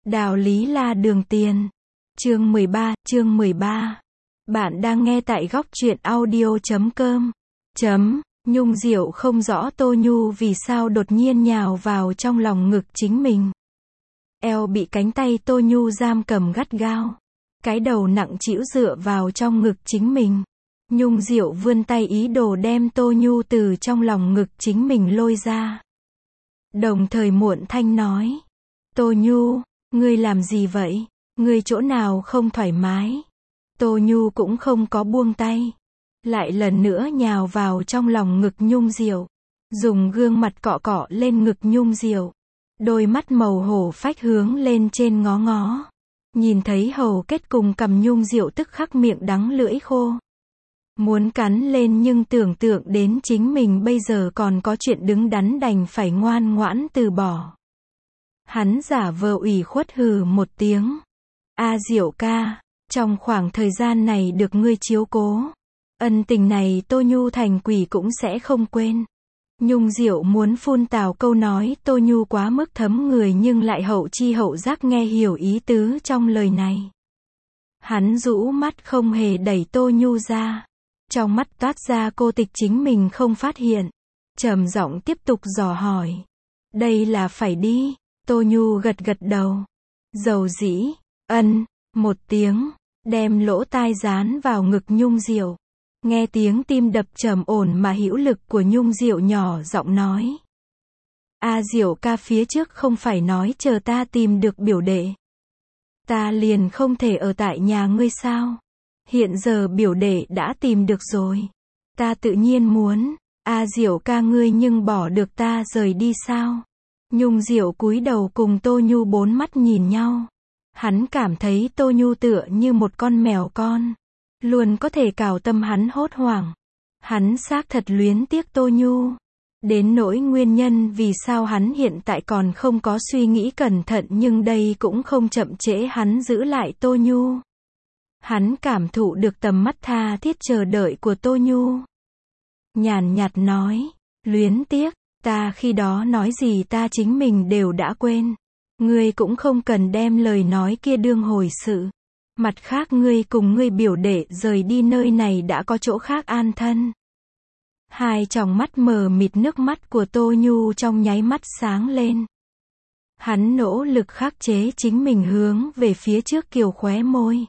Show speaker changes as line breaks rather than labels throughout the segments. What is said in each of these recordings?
Đạo lý là đường tiền. Chương 13. Bạn đang nghe tại góc truyện audio.com. Nhung Diệu không rõ Tô Nhu vì sao đột nhiên nhào vào trong lòng ngực chính mình. Eo bị cánh tay Tô Nhu giam cầm gắt gao. Cái đầu nặng trĩu dựa vào trong ngực chính mình. Nhung Diệu vươn tay ý đồ đem Tô Nhu từ trong lòng ngực chính mình lôi ra. Đồng thời muộn thanh nói. Tô Nhu, ngươi làm gì vậy? Ngươi chỗ nào không thoải mái? Tô Nhu cũng không có buông tay. Lại lần nữa nhào vào trong lòng ngực Nhung Diệu. Dùng gương mặt cọ cọ lên ngực Nhung Diệu. Đôi mắt màu hổ phách hướng lên trên ngó ngó. Nhìn thấy hầu kết cùng cằm Nhung Diệu tức khắc miệng đắng lưỡi khô. Muốn cắn lên nhưng tưởng tượng đến chính mình bây giờ còn có chuyện đứng đắn đành phải ngoan ngoãn từ bỏ. Hắn giả vờ ủy khuất hừ một tiếng. Diệu ca, trong khoảng thời gian này được ngươi chiếu cố. Ân tình này Tô Nhu thành quỷ cũng sẽ không quên. Nhung Diệu muốn phun tào câu nói Tô Nhu quá mức thấm người nhưng lại hậu chi hậu giác nghe hiểu ý tứ trong lời này. Hắn rũ mắt không hề đẩy Tô Nhu ra. Trong mắt toát ra cô tịch chính mình không phát hiện. Trầm giọng tiếp tục dò hỏi. Đây là phải đi. Tô Nhu gật gật đầu. Dầu dĩ, một tiếng, đem lỗ tai dán vào ngực Nhung Diệu. Nghe tiếng tim đập trầm ổn mà hữu lực của Nhung Diệu nhỏ giọng nói. Diệu ca phía trước không phải nói chờ ta tìm được biểu đệ. Ta liền không thể ở tại nhà ngươi sao? Hiện giờ biểu đệ đã tìm được rồi. Ta tự nhiên muốn. Diệu ca ngươi nhưng bỏ được ta rời đi sao? Nhung Diệu cúi đầu cùng Tô Nhu bốn mắt nhìn nhau. Hắn cảm thấy Tô Nhu tựa như một con mèo con. Luôn có thể cào tâm hắn hốt hoảng. Hắn xác thật luyến tiếc Tô Nhu. Đến nỗi nguyên nhân vì sao hắn hiện tại còn không có suy nghĩ cẩn thận nhưng đây cũng không chậm trễ hắn giữ lại Tô Nhu. Hắn cảm thụ được tầm mắt tha thiết chờ đợi của Tô Nhu. Nhàn nhạt nói, luyến tiếc, ta khi đó nói gì ta chính mình đều đã quên. Ngươi cũng không cần đem lời nói kia đương hồi sự. Mặt khác ngươi cùng ngươi biểu đệ rời đi nơi này đã có chỗ khác an thân. Hai tròng mắt mờ mịt nước mắt của Tô Nhu trong nháy mắt sáng lên. Hắn nỗ lực khắc chế chính mình hướng về phía trước kiều khóe môi.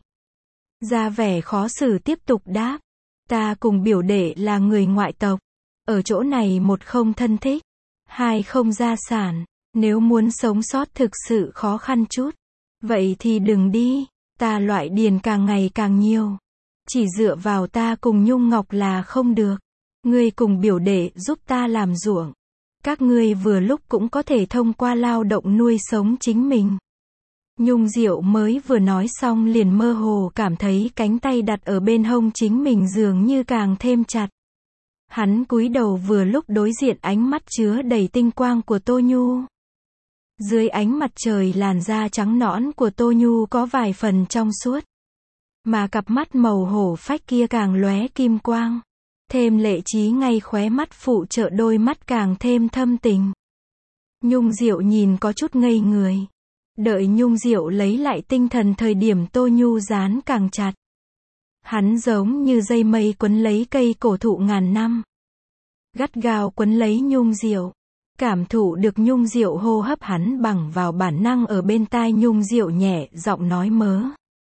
Ra vẻ khó xử tiếp tục đáp. Ta cùng biểu đệ là người ngoại tộc. Ở chỗ này một không thân thích. Hai không gia sản. Nếu muốn sống sót thực sự khó khăn chút. Vậy thì đừng đi. Ta loại điền càng ngày càng nhiều. Chỉ dựa vào ta cùng Nhung Ngọc là không được. Ngươi cùng biểu đệ giúp ta làm ruộng. Các ngươi vừa lúc cũng có thể thông qua lao động nuôi sống chính mình. Nhung Diệu mới vừa nói xong liền mơ hồ cảm thấy cánh tay đặt ở bên hông chính mình dường như càng thêm chặt. Hắn cúi đầu vừa lúc đối diện ánh mắt chứa đầy tinh quang của Tô Nhu. Dưới ánh mặt trời làn da trắng nõn của Tô Nhu có vài phần trong suốt. Mà cặp mắt màu hổ phách kia càng lóe kim quang. Thêm lệ trí ngay khóe mắt phụ trợ đôi mắt càng thêm thâm tình. Nhung Diệu nhìn có chút ngây người. Đợi Nhung Diệu lấy lại tinh thần thời điểm Tô Nhu dán càng chặt. Hắn giống như dây mây quấn lấy cây cổ thụ ngàn năm. Gắt gao quấn lấy Nhung Diệu. Cảm thụ được Nhung Diệu hô hấp hắn bằng vào bản năng ở bên tai Nhung Diệu nhẹ giọng nói mớ.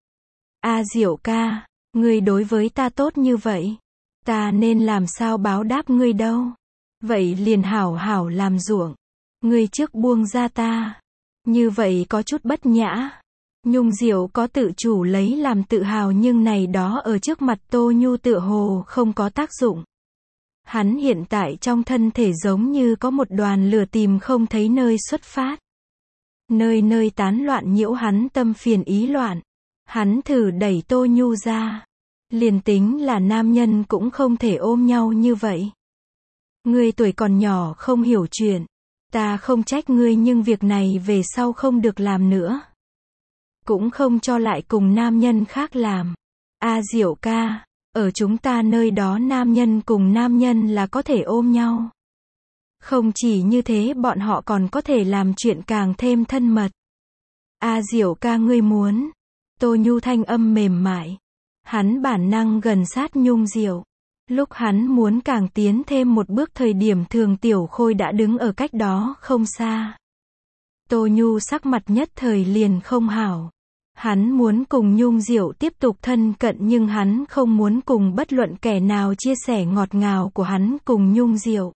Diệu ca, ngươi đối với ta tốt như vậy. Ta nên làm sao báo đáp ngươi đâu. Vậy liền hảo hảo làm ruộng. Ngươi trước buông ra ta. Như vậy có chút bất nhã. Nhung Diệu có tự chủ lấy làm tự hào nhưng này đó ở trước mặt Tô Nhu tựa hồ không có tác dụng. Hắn hiện tại trong thân thể giống như có một đoàn lửa tìm không thấy nơi xuất phát. Nơi nơi tán loạn nhiễu hắn tâm phiền ý loạn. Hắn thử đẩy Tô Nhu ra. Liền tính là nam nhân cũng không thể ôm nhau như vậy. Ngươi tuổi còn nhỏ không hiểu chuyện. Ta không trách ngươi nhưng việc này về sau không được làm nữa. Cũng không cho lại cùng nam nhân khác làm. Diệu ca, ở chúng ta nơi đó nam nhân cùng nam nhân là có thể ôm nhau. Không chỉ như thế bọn họ còn có thể làm chuyện càng thêm thân mật. Diệu ca ngươi muốn. Tô Nhu thanh âm mềm mại. Hắn bản năng gần sát Nhung Diệu. Lúc hắn muốn càng tiến thêm một bước thời điểm Thường Tiểu Khôi đã đứng ở cách đó không xa. Tô Nhu sắc mặt nhất thời liền không hảo. Hắn muốn cùng Nhung Diệu tiếp tục thân cận nhưng hắn không muốn cùng bất luận kẻ nào chia sẻ ngọt ngào của hắn cùng Nhung Diệu.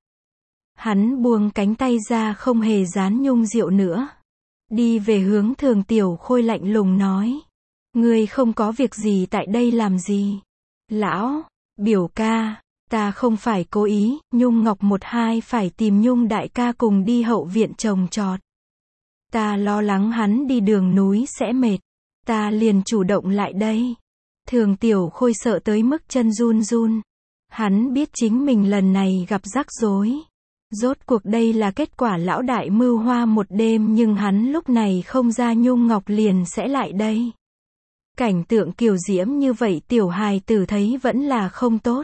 Hắn buông cánh tay ra không hề dán Nhung Diệu nữa. Đi về hướng Thường Tiểu Khôi lạnh lùng nói. Ngươi không có việc gì tại đây làm gì? Lão, biểu ca, ta không phải cố ý, Nhung Ngọc 12 phải tìm Nhung đại ca cùng đi hậu viện trồng trọt. Ta lo lắng hắn đi đường núi sẽ mệt. Ta liền chủ động lại đây. Thường Tiểu Khôi sợ tới mức chân run run. Hắn biết chính mình lần này gặp rắc rối. Rốt cuộc đây là kết quả lão đại mưu hoa một đêm nhưng hắn lúc này không ra Nhung Ngọc liền sẽ lại đây. Cảnh tượng kiều diễm như vậy tiểu hài tử thấy vẫn là không tốt.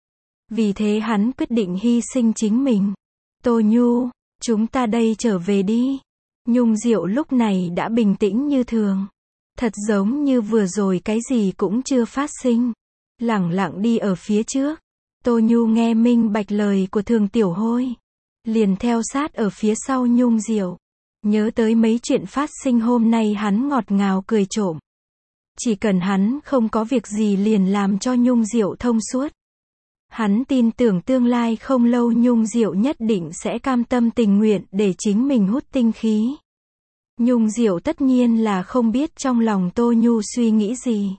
Vì thế hắn quyết định hy sinh chính mình. Tô Nhu, chúng ta đây trở về đi. Nhung Diệu lúc này đã bình tĩnh như thường. Thật giống như vừa rồi cái gì cũng chưa phát sinh. Lẳng lặng đi ở phía trước. Tô Nhu nghe minh bạch lời của Thường Tiểu Khôi. Liền theo sát ở phía sau Nhung Diệu. Nhớ tới mấy chuyện phát sinh hôm nay hắn ngọt ngào cười trộm. Chỉ cần hắn không có việc gì liền làm cho Nhung Diệu thông suốt. Hắn tin tưởng tương lai không lâu Nhung Diệu nhất định sẽ cam tâm tình nguyện để chính mình hút tinh khí. Nhung Diệu tất nhiên là không biết trong lòng Tô Nhu suy nghĩ gì.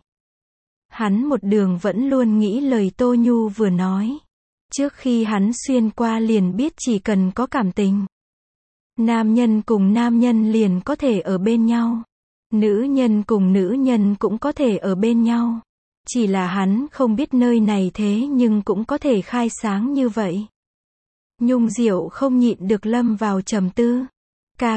Hắn một đường vẫn luôn nghĩ lời Tô Nhu vừa nói. Trước khi hắn xuyên qua liền biết chỉ cần có cảm tình. Nam nhân cùng nam nhân liền có thể ở bên nhau. Nữ nhân cùng nữ nhân cũng có thể ở bên nhau. Chỉ là hắn không biết nơi này thế nhưng cũng có thể khai sáng như vậy. Nhung Diệu không nhịn được lâm vào trầm tư. Ca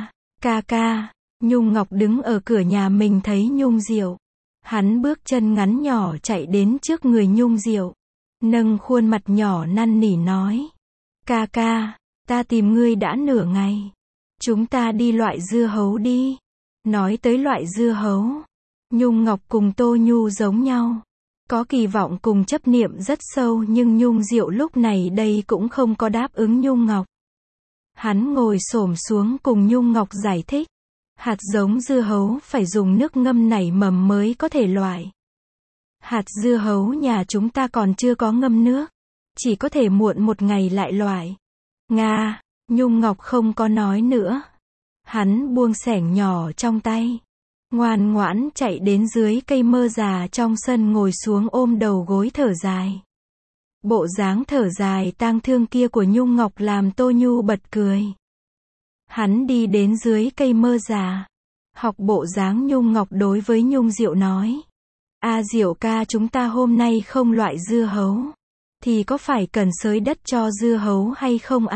ca, Nhung Ngọc đứng ở cửa nhà mình thấy Nhung Diệu. Hắn bước chân ngắn nhỏ chạy đến trước người Nhung Diệu. Nâng khuôn mặt nhỏ năn nỉ nói. Ca, ta tìm ngươi đã nửa ngày. Chúng ta đi loại dưa hấu đi. Nói tới loại dưa hấu. Nhung Ngọc cùng Tô Nhu giống nhau. Có kỳ vọng cùng chấp niệm rất sâu nhưng Nhung Diệu lúc này đây cũng không có đáp ứng Nhung Ngọc. Hắn ngồi xổm xuống cùng Nhung Ngọc giải thích. Hạt giống dưa hấu phải dùng nước ngâm nảy mầm mới có thể loại. Hạt dưa hấu nhà chúng ta còn chưa có ngâm nước. Chỉ có thể muộn một ngày lại loại. Nga, Nhung Ngọc không có nói nữa. Hắn buông xẻng nhỏ trong tay. Ngoan ngoãn chạy đến dưới cây mơ già trong sân ngồi xuống ôm đầu gối thở dài. Bộ dáng thở dài tang thương kia của Nhung Ngọc làm Tô Nhu bật cười. Hắn đi đến dưới cây mơ già. Học bộ dáng Nhung Ngọc đối với Nhung Diệu nói. Diệu ca chúng ta hôm nay không loại dưa hấu. Thì có phải cần xới đất cho dưa hấu hay không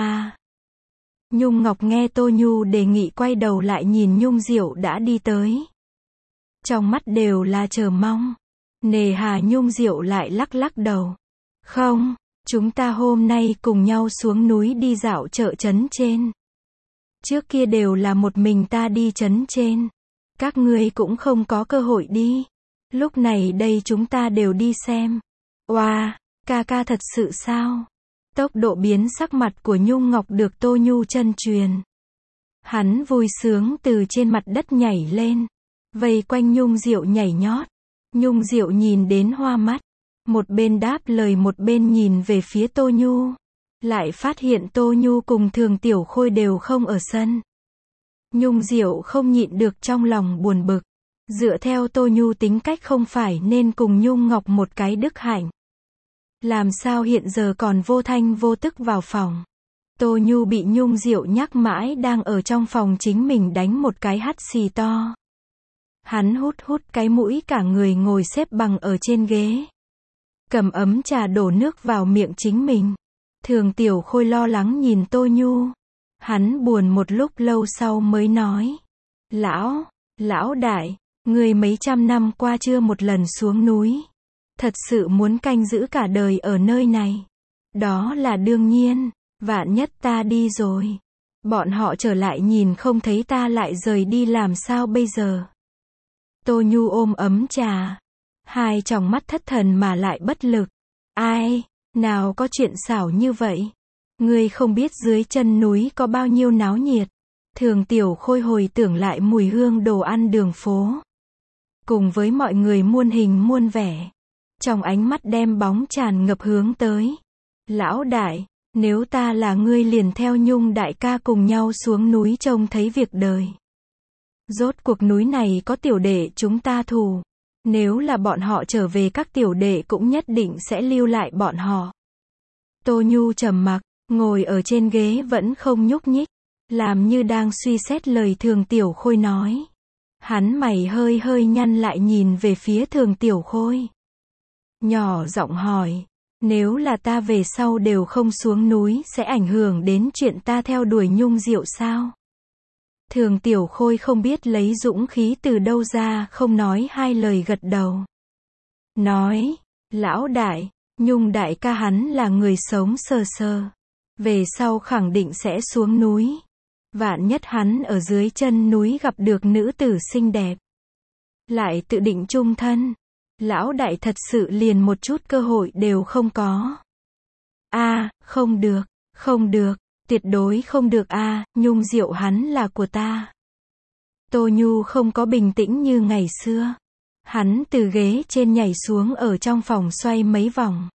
Nhung Ngọc nghe Tô Nhu đề nghị quay đầu lại nhìn Nhung Diệu đã đi tới. Trong mắt đều là chờ mong. Nề hà Nhung Diệu lại lắc lắc đầu. Không, chúng ta hôm nay cùng nhau xuống núi đi dạo chợ trấn trên. Trước kia đều là một mình ta đi trấn trên. Các ngươi cũng không có cơ hội đi. Lúc này đây chúng ta đều đi xem. Oa, ca thật sự sao? Tốc độ biến sắc mặt của Nhung Ngọc được Tô Nhu chân truyền. Hắn vui sướng từ trên mặt đất nhảy lên. Vây quanh Nhung Diệu nhảy nhót. Nhung Diệu nhìn đến hoa mắt. Một bên đáp lời một bên nhìn về phía Tô Nhu. Lại phát hiện Tô Nhu cùng Thường Tiểu Khôi đều không ở sân. Nhung Diệu không nhịn được trong lòng buồn bực. Dựa theo Tô Nhu tính cách không phải nên cùng Nhung Ngọc một cái đức hạnh. Làm sao hiện giờ còn vô thanh vô tức vào phòng. Tô Nhu bị Nhung Diệu nhắc mãi đang ở trong phòng chính mình đánh một cái hắt xì to. Hắn hút cái mũi cả người ngồi xếp bằng ở trên ghế. Cầm ấm trà đổ nước vào miệng chính mình. Thường Tiểu Khôi lo lắng nhìn Tô Nhu. Hắn buồn một lúc lâu sau mới nói. Lão đại, người mấy trăm năm qua chưa một lần xuống núi. Thật sự muốn canh giữ cả đời ở nơi này. Đó là đương nhiên, vạn nhất ta đi rồi. Bọn họ trở lại nhìn không thấy ta lại rời đi làm sao bây giờ? Tô Nhu ôm ấm trà. Hai tròng mắt thất thần mà lại bất lực. Ai, nào có chuyện xảo như vậy? Ngươi không biết dưới chân núi có bao nhiêu náo nhiệt. Thường Tiểu Khôi hồi tưởng lại mùi hương đồ ăn đường phố. Cùng với mọi người muôn hình muôn vẻ. Trong ánh mắt đem bóng tràn ngập hướng tới. Lão đại, nếu ta là ngươi liền theo Nhung đại ca cùng nhau xuống núi trông thấy việc đời. Rốt cuộc núi này có tiểu đệ chúng ta thù. Nếu là bọn họ trở về các tiểu đệ cũng nhất định sẽ lưu lại bọn họ. Tô Nhu trầm mặc, ngồi ở trên ghế vẫn không nhúc nhích. Làm như đang suy xét lời Thường Tiểu Khôi nói. Hắn mày hơi hơi nhăn lại nhìn về phía Thường Tiểu Khôi. Nhỏ giọng hỏi. Nếu là ta về sau đều không xuống núi sẽ ảnh hưởng đến chuyện ta theo đuổi Nhung Diệu sao? Thường Tiểu Khôi không biết lấy dũng khí từ đâu ra, không nói hai lời gật đầu. Nói, lão đại, Nhung đại ca hắn là người sống sờ sờ. Về sau khẳng định sẽ xuống núi. Vạn nhất hắn ở dưới chân núi gặp được nữ tử xinh đẹp. Lại tự định chung thân. Lão đại thật sự liền một chút cơ hội đều không có. Không được, không được, tuyệt đối không được Nhung Diệu hắn là của ta. Tô Nhu không có bình tĩnh như ngày xưa. Hắn từ ghế trên nhảy xuống ở trong phòng xoay mấy vòng.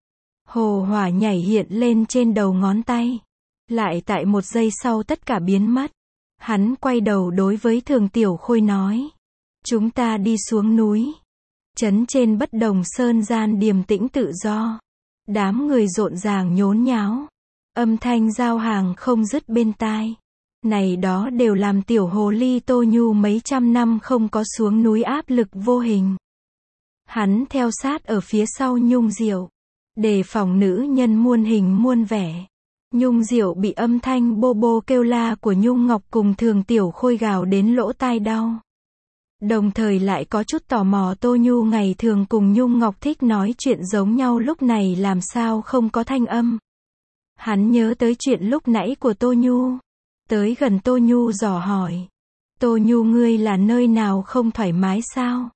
Hồ hỏa nhảy hiện lên trên đầu ngón tay. Lại tại một giây sau tất cả biến mất. Hắn quay đầu đối với Thường Tiểu Khôi nói. Chúng ta đi xuống núi. Trấn trên Bất Đồng Sơn gian điềm tĩnh tự do. Đám người rộn ràng nhốn nháo. Âm thanh giao hàng không dứt bên tai. Này đó đều làm tiểu hồ ly Tô Nhu mấy trăm năm không có xuống núi áp lực vô hình. Hắn theo sát ở phía sau Nhung Diệu. Đề phòng nữ nhân muôn hình muôn vẻ. Nhung Diệu bị âm thanh bô bô kêu la của Nhung Ngọc cùng Thường Tiểu Khôi gào đến lỗ tai đau. Đồng thời lại có chút tò mò Tô Nhu ngày thường cùng Nhung Ngọc thích nói chuyện giống nhau lúc này làm sao không có thanh âm. Hắn nhớ tới chuyện lúc nãy của Tô Nhu. Tới gần Tô Nhu dò hỏi. Tô Nhu ngươi là nơi nào không thoải mái sao?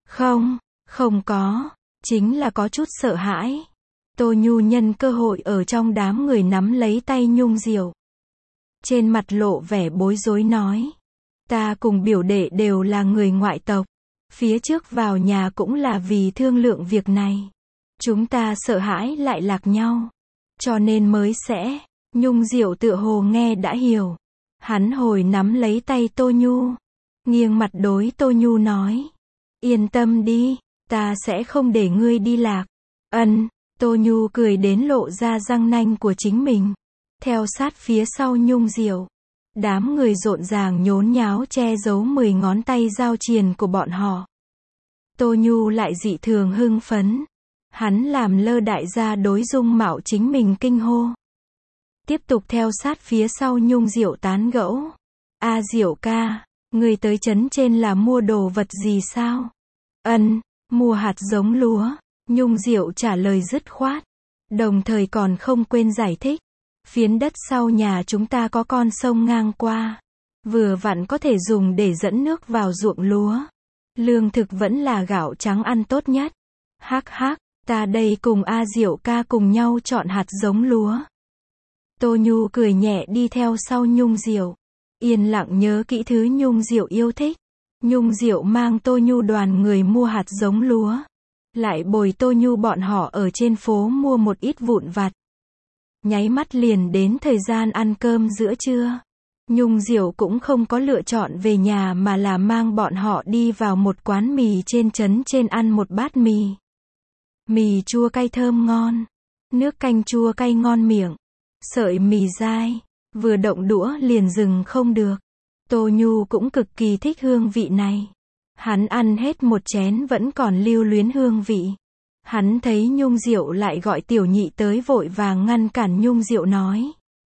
Không có. Chính là có chút sợ hãi. Tô Nhu nhân cơ hội ở trong đám người nắm lấy tay Nhung Diệu. Trên mặt lộ vẻ bối rối nói. Ta cùng biểu đệ đều là người ngoại tộc. Phía trước vào nhà cũng là vì thương lượng việc này. Chúng ta sợ hãi lại lạc nhau. Cho nên mới sẽ. Nhung Diệu tựa hồ nghe đã hiểu. Hắn hồi nắm lấy tay Tô Nhu. Nghiêng mặt đối Tô Nhu nói. Yên tâm đi. Ta sẽ không để ngươi đi lạc. Tô Nhu cười đến lộ ra răng nanh của chính mình. Theo sát phía sau Nhung Diệu. Đám người rộn ràng nhốn nháo che giấu 10 ngón tay giao triền của bọn họ. Tô Nhu lại dị thường hưng phấn. Hắn làm lơ đại gia đối dung mạo chính mình kinh hô. Tiếp tục theo sát phía sau Nhung Diệu tán gẫu. Diệu ca, người tới trấn trên là mua đồ vật gì sao? Mua hạt giống lúa. Nhung Diệu trả lời dứt khoát. Đồng thời còn không quên giải thích. Phiến đất sau nhà chúng ta có con sông ngang qua. Vừa vặn có thể dùng để dẫn nước vào ruộng lúa. Lương thực vẫn là gạo trắng ăn tốt nhất. Hắc hắc, ta đây cùng Diệu ca cùng nhau chọn hạt giống lúa. Tô Nhu cười nhẹ đi theo sau Nhung Diệu. Yên lặng nhớ kỹ thứ Nhung Diệu yêu thích. Nhung Diệu mang Tô Nhu đoàn người mua hạt giống lúa. Lại bồi Tô Nhu bọn họ ở trên phố mua một ít vụn vặt. Nháy mắt liền đến thời gian ăn cơm giữa trưa. Nhung Diệu cũng không có lựa chọn về nhà mà là mang bọn họ đi vào một quán mì trên trấn trên ăn một bát mì. Mì chua cay thơm ngon. Nước canh chua cay ngon miệng. Sợi mì dai. Vừa động đũa liền dừng không được. Tô Nhu cũng cực kỳ thích hương vị này. Hắn ăn hết một chén vẫn còn lưu luyến hương vị. Hắn thấy Nhung Diệu lại gọi tiểu nhị tới vội vàng ngăn cản Nhung Diệu nói.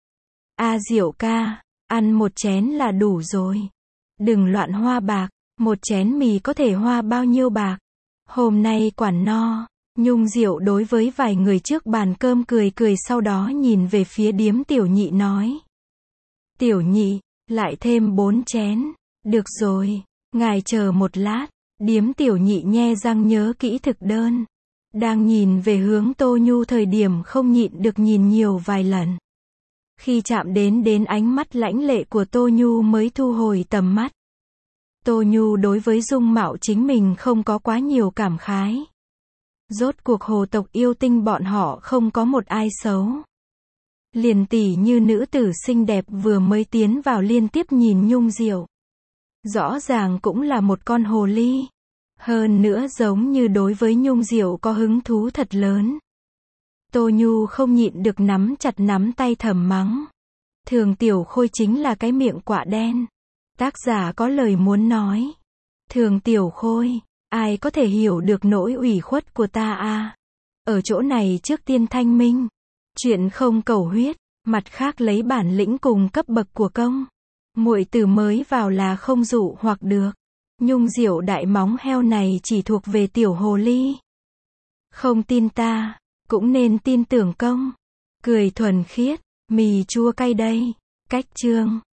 Diệu ca, ăn một chén là đủ rồi. Đừng loạn hoa bạc, một chén mì có thể hoa bao nhiêu bạc. Hôm nay quản no. Nhung Diệu đối với vài người trước bàn cơm cười cười sau đó nhìn về phía điếm tiểu nhị nói. Tiểu nhị, lại thêm 4 chén. Được rồi, ngài chờ một lát. Điếm tiểu nhị nhe răng nhớ kỹ thực đơn. Đang nhìn về hướng Tô Nhu thời điểm không nhịn được nhìn nhiều vài lần. Khi chạm đến ánh mắt lãnh lệ của Tô Nhu mới thu hồi tầm mắt. Tô Nhu đối với dung mạo chính mình không có quá nhiều cảm khái. Rốt cuộc hồ tộc yêu tinh bọn họ không có một ai xấu. Liền tỉ như nữ tử xinh đẹp vừa mới tiến vào liên tiếp nhìn Nhung Diệu. Rõ ràng cũng là một con hồ ly. Hơn nữa giống như đối với Nhung Diệu có hứng thú thật lớn. Tô Nhu không nhịn được nắm chặt nắm tay thầm mắng. Thường Tiểu Khôi chính là cái miệng quạ đen. Tác giả có lời muốn nói. Thường Tiểu Khôi, ai có thể hiểu được nỗi ủy khuất của ta à? Ở chỗ này trước tiên thanh minh. Chuyện không cầu huyết, mặt khác lấy bản lĩnh cùng cấp bậc của công. Muội tử mới vào là không dụ hoặc được. Nhung Diệu đại móng heo này chỉ thuộc về tiểu hồ ly. Không tin ta, cũng nên tin tưởng công. Cười thuần khiết, mì chua cay đây. Cách chương